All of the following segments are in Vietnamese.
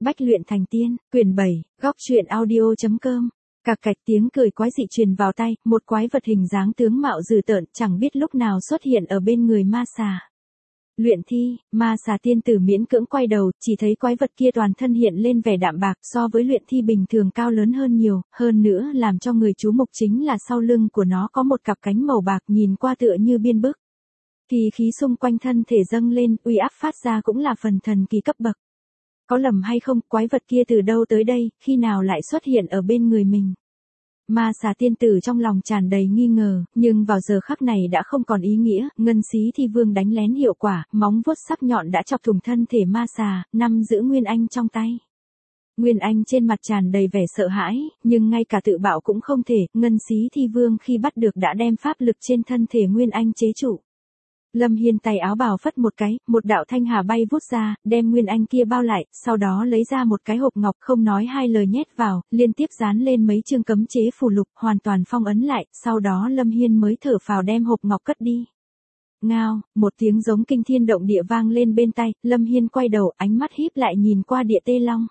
Bách luyện thành tiên, quyển 7, góc truyện audio.com. Cạc cạch tiếng cười quái dị truyền vào tai, một quái vật hình dáng tướng mạo dữ tợn chẳng biết lúc nào xuất hiện ở bên người ma xà. Luyện thi, ma xà tiên tử miễn cưỡng quay đầu, chỉ thấy quái vật kia toàn thân hiện lên vẻ đạm bạc so với luyện thi bình thường cao lớn hơn nhiều, hơn nữa làm cho người chú mục chính là sau lưng của nó có một cặp cánh màu bạc nhìn qua tựa như biên bức. Kỳ khí xung quanh thân thể dâng lên, uy áp phát ra cũng là phần thần kỳ cấp bậc. Có lầm hay không, quái vật kia từ đâu tới đây, khi nào lại xuất hiện ở bên người mình? Ma xà tiên tử trong lòng tràn đầy nghi ngờ, nhưng vào giờ khắc này đã không còn ý nghĩa, ngân xí thi vương đánh lén hiệu quả, móng vuốt sắc nhọn đã chọc thủng thân thể ma xà, nắm giữ Nguyên Anh trong tay. Nguyên Anh trên mặt tràn đầy vẻ sợ hãi, nhưng ngay cả tự bạo cũng không thể, ngân xí thi vương khi bắt được đã đem pháp lực trên thân thể Nguyên Anh chế trụ. Lâm Hiên tay áo bào phất một cái, một đạo thanh hà bay vút ra, đem Nguyên Anh kia bao lại, sau đó lấy ra một cái hộp ngọc không nói hai lời nhét vào, liên tiếp dán lên mấy chương cấm chế phù lục, hoàn toàn phong ấn lại, sau đó Lâm Hiên mới thở phào đem hộp ngọc cất đi. Ngao, một tiếng giống kinh thiên động địa vang lên bên tai, Lâm Hiên quay đầu, ánh mắt híp lại nhìn qua Địa Tê Long.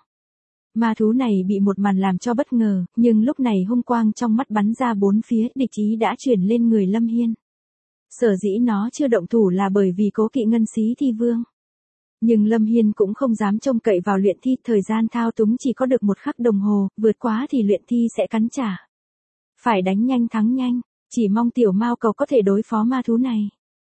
Ma thú này bị một màn làm cho bất ngờ, nhưng lúc này hung quang trong mắt bắn ra bốn phía, địch ý đã chuyển lên người Lâm Hiên. Sở dĩ nó chưa động thủ là bởi vì cố kỵ ngân xí thi vương. Nhưng Lâm Hiên cũng không dám trông cậy vào luyện thi, thời gian thao túng chỉ có được 1 khắc đồng hồ, vượt quá thì luyện thi sẽ cắn trả. Phải đánh nhanh thắng nhanh, chỉ mong tiểu mao cầu có thể đối phó ma thú này.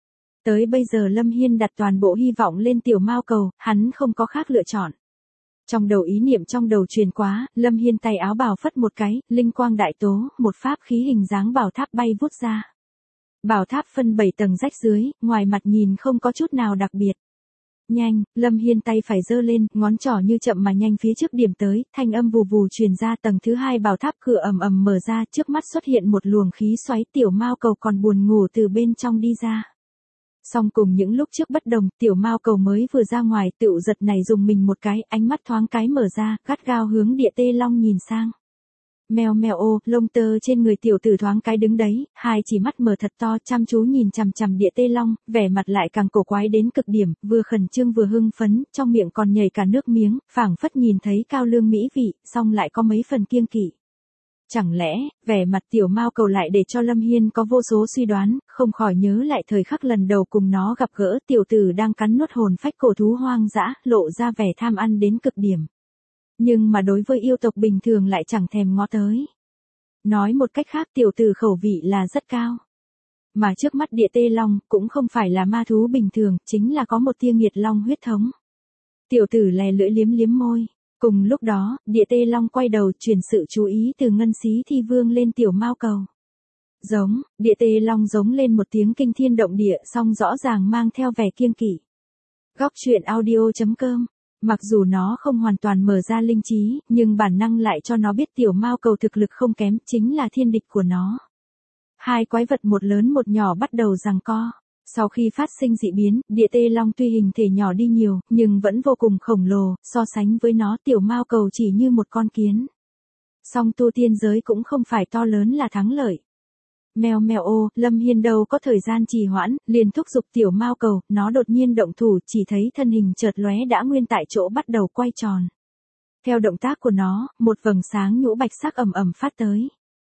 Tới bây giờ Lâm Hiên đặt toàn bộ hy vọng lên tiểu mao cầu, hắn không có khác lựa chọn. Trong đầu ý niệm trong đầu truyền quá, Lâm Hiên tay áo bào phất một cái, linh quang đại tố, một pháp khí hình dáng bảo tháp bay vút ra. Bảo tháp phân 7 tầng rách dưới, ngoài mặt nhìn không có chút nào đặc biệt. Nhanh, Lâm Hiên tay phải giơ lên, ngón trỏ như chậm mà nhanh phía trước điểm tới, thanh âm vù vù truyền ra, tầng thứ 2 bảo tháp cửa ầm ầm mở ra, trước mắt xuất hiện một luồng khí xoáy, tiểu mao cầu còn buồn ngủ từ bên trong đi ra. Song cùng những lúc trước bất đồng, tiểu mao cầu mới vừa ra ngoài, tựu giật này dùng mình một cái, ánh mắt thoáng cái mở ra, gắt gao hướng Địa Tê Long nhìn sang. Mèo mèo ô, lông tơ trên người tiểu tử thoáng cái đứng đấy, hai chỉ mắt mở thật to chăm chú nhìn chằm chằm Địa Tê Long, vẻ mặt lại càng cổ quái đến cực điểm, vừa khẩn trương vừa hưng phấn, trong miệng còn nhảy cả nước miếng, phảng phất nhìn thấy cao lương mỹ vị, song lại có mấy phần kiêng kỵ. Chẳng lẽ, vẻ mặt tiểu mao cầu lại để cho Lâm Hiên có vô số suy đoán, không khỏi nhớ lại thời khắc lần đầu cùng nó gặp gỡ, tiểu tử đang cắn nuốt hồn phách cổ thú hoang dã, lộ ra vẻ tham ăn đến cực điểm. Nhưng mà đối với yêu tộc bình thường lại chẳng thèm ngó tới. Nói một cách khác, tiểu tử khẩu vị là rất cao. Mà trước mắt Địa Tê Long cũng không phải là ma thú bình thường, chính là có một tia nghiệt long huyết thống. Tiểu tử lè lưỡi liếm liếm môi. Cùng lúc đó, Địa Tê Long quay đầu chuyển sự chú ý từ ngân xí thi vương lên tiểu mao cầu. Giống, Địa Tê Long giống lên một tiếng kinh thiên động địa, song rõ ràng mang theo vẻ kiêng kỵ. Góc truyện audio.com. Mặc dù nó không hoàn toàn mở ra linh trí, nhưng bản năng lại cho nó biết tiểu mao cầu thực lực không kém, chính là thiên địch của nó. Hai quái vật một lớn một nhỏ bắt đầu giằng co. Sau khi phát sinh dị biến, Địa Tê Long tuy hình thể nhỏ đi nhiều, nhưng vẫn vô cùng khổng lồ, so sánh với nó tiểu mao cầu chỉ như một con kiến. Song tu tiên giới cũng không phải to lớn là thắng lợi. Mèo mèo ô, Lâm Hiên đâu có thời gian trì hoãn, liền thúc giục tiểu mao cầu, nó đột nhiên động thủ, chỉ thấy thân hình chợt lóe đã nguyên tại chỗ bắt đầu quay tròn. Theo động tác của nó, một vầng sáng nhũ bạch sắc ầm ầm phát tới.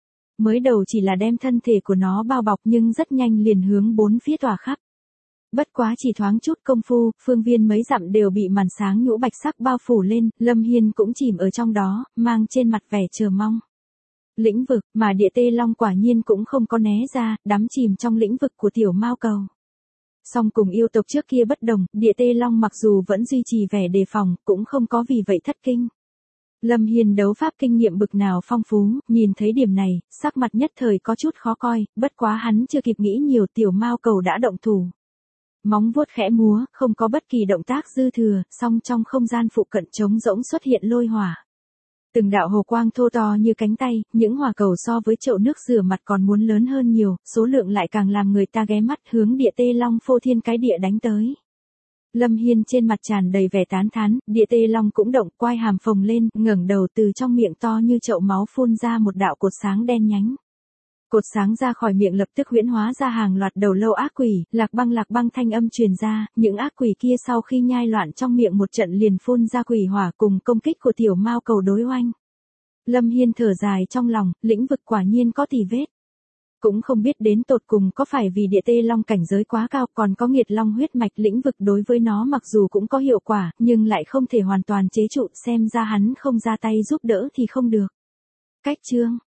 Mới đầu chỉ là đem thân thể của nó bao bọc nhưng rất nhanh liền hướng bốn phía tỏa khắp. Bất quá chỉ thoáng chút công phu, phương viên mấy dặm đều bị màn sáng nhũ bạch sắc bao phủ lên, Lâm Hiên cũng chìm ở trong đó, mang trên mặt vẻ chờ mong. Lĩnh vực, mà Địa Tê Long quả nhiên cũng không có né ra, đắm chìm trong lĩnh vực của tiểu mao cầu. Song cùng yêu tộc trước kia bất đồng, Địa Tê Long mặc dù vẫn duy trì vẻ đề phòng, cũng không có vì vậy thất kinh. Lâm Hiên đấu pháp kinh nghiệm bực nào phong phú, nhìn thấy điểm này, sắc mặt nhất thời có chút khó coi, bất quá hắn chưa kịp nghĩ nhiều, tiểu mao cầu đã động thủ. Móng vuốt khẽ múa, không có bất kỳ động tác dư thừa, song trong không gian phụ cận trống rỗng xuất hiện lôi hỏa. Từng đạo hồ quang thô to như cánh tay, những hỏa cầu so với chậu nước rửa mặt còn muốn lớn hơn nhiều, số lượng lại càng làm người ta ghé mắt, hướng Địa Tê Long phô thiên cái địa đánh tới. Lâm Hiên trên mặt tràn đầy vẻ tán thán, Địa Tê Long cũng động, quai hàm phồng lên, ngẩng đầu, từ trong miệng to như chậu máu phun ra một đạo cột sáng đen nhánh. Cột sáng ra khỏi miệng lập tức huyễn hóa ra hàng loạt đầu lâu ác quỷ, lạc băng thanh âm truyền ra, những ác quỷ kia sau khi nhai loạn trong miệng một trận liền phun ra quỷ hỏa cùng công kích của tiểu mao cầu đối oanh. Lâm Hiên thở dài trong lòng, lĩnh vực quả nhiên có tì vết. Cũng không biết đến tột cùng có phải vì địa tê long cảnh giới quá cao, còn có nghiệt long huyết mạch, lĩnh vực đối với nó mặc dù cũng có hiệu quả, nhưng lại không thể hoàn toàn chế trụ, xem ra hắn không ra tay giúp đỡ thì không được. Cách chương